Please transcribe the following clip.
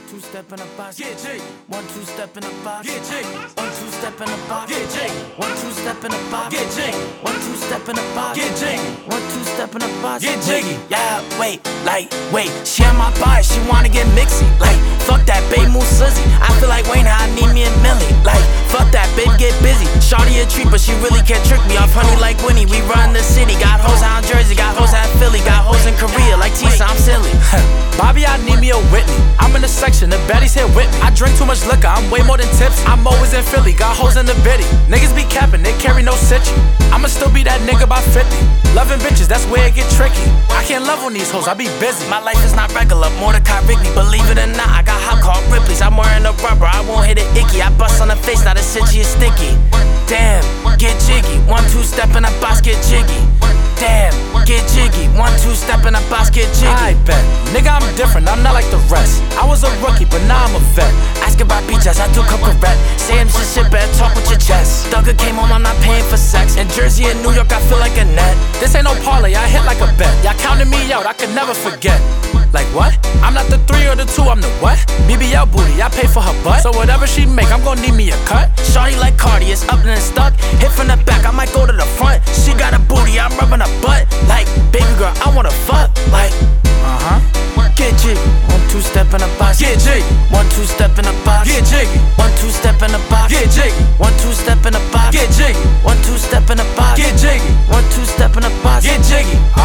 two step in the box, Get jiggy. 1 2 step in the box, Get jiggy. 1 2 step in the box, Get jiggy. 1 2 step in the box, Get jiggy. 1 2 step in the box, Get jiggy. 1 2 step in the box, Get jiggy. Yeah, wait, she on my body, she wanna get mixy. Like, fuck that, babe, move Suzy. I feel like Wayne, I need me a milli. Like, fuck that, babe, get busy. Shawty a treat, but she really can't trick me off honey like Winnie. We run the city, got hoes out in Jersey, got hoes out in Philly, got hoes in Korea. Like Tisa, I'm silly. Bobby, I need me a Whitney. I'm in the section, the baddies here with me. I drink too much liquor, I'm way more than tipsy. I'm always in Philly, got hoes in the biddy. Niggas be capping, they carry no citry. I'ma still be that nigga by 50. Loving bitches, that's where it get tricky. I can't love on these hoes, I be busy. My life is not regular, Mordecai Wrigley. Believe it or not, I got hot called Ripley's. I'm wearing a rubber, I won't hit it icky. I bust on the face, now the city is sticky. Damn, get jiggy. 1 2 step in the box, get jiggy. Damn, get jiggy. 1 2 step in the box, get jiggy. I bet, nigga, I'm different, I'm not like the rest. I was a rookie, but now I'm a vet. Asking about beaches, I do come correct. Saying some shit, better talk with your chest. Thugger came home, I'm not paying for sex. In Jersey and New York, I feel like a net. This ain't no parlay, I hit like a bet. Y'all counted me out, I could never forget. Like what? I'm not the 3 or the 2, I'm the what? BBL booty, I pay for her butt. So whatever she make, I'm gon' need me a cut. Shawty like Cardi, it's up and it's stuck. Hit from the back, I might go to the front. She got a booty, I'm rubbing her butt. Like, baby girl, I wanna fuck. Like, get jiggy. 1 2 step in the box, Get jiggy. 1 2 step in the box, Get jiggy. 1 2 step in the box, Get jiggy. 1 2 step in the box, Get jiggy. 1 2 step in the box, Get jiggy. 1 2 step in the box, Get jiggy.